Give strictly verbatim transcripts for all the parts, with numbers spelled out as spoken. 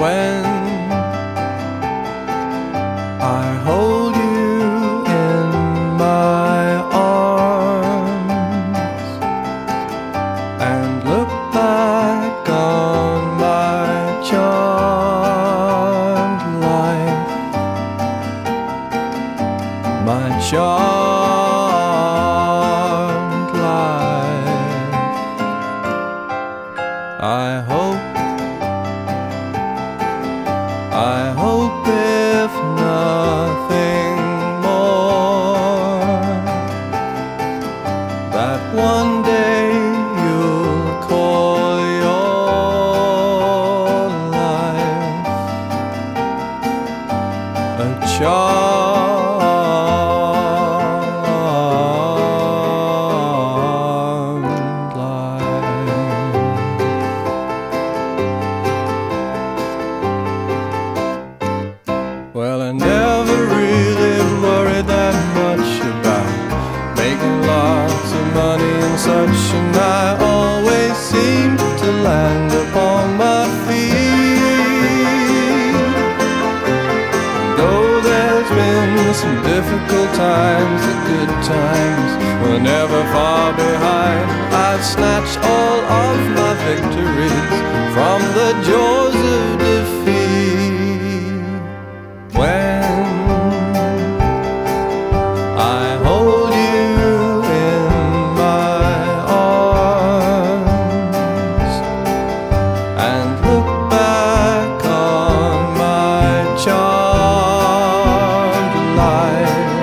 when I hold you in my arms and look back on my charmed life, my charmed life. I hope I hope if nothing more that one day you'll call your life a charmed life. Well, I never really worried that much about making lots of money and such, and I always seemed to land upon my feet. Though there's been some difficult times, the good times were never far behind. I've snatched all of my victories from the jaws of defeat. When I hold you in my arms and look back on my charmed life,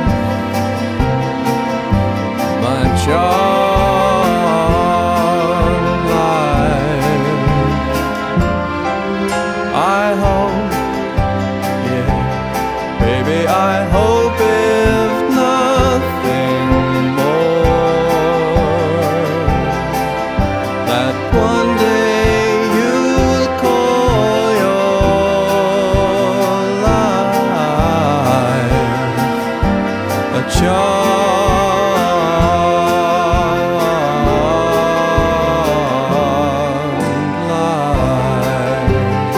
my charmed life, I hope, baby, I hope if nothing more that one day you'll call your life a charmed life.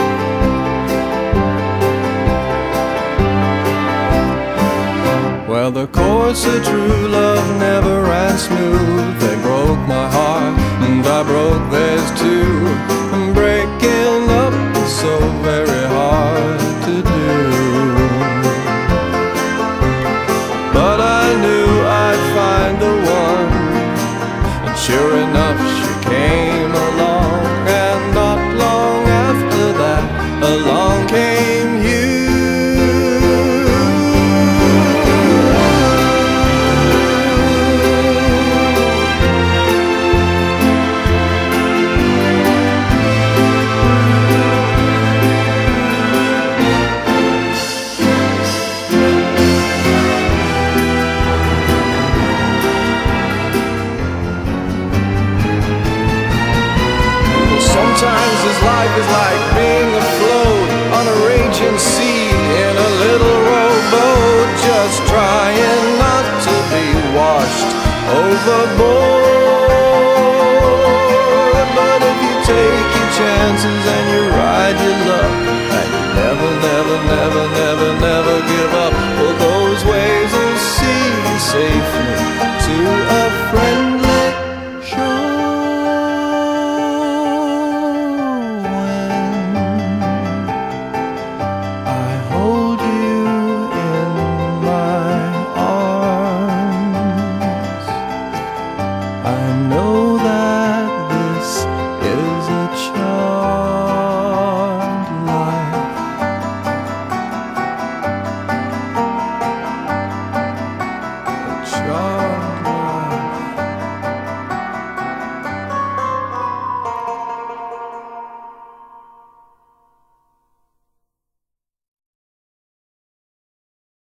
Well, the course of true love never ran smooth. They broke my heart and I broke theirs too. And breaking up is so very hard to do. But I knew I'd find the one, and sure enough she came along. And not long after that, along came you. Sometimes this life is like being afloat on a raging sea in a little rowboat, just trying not to be washed overboard. But if you take your chances and you ride your luck, and you never, never, never, never, never give up, well, those waves will see you safely to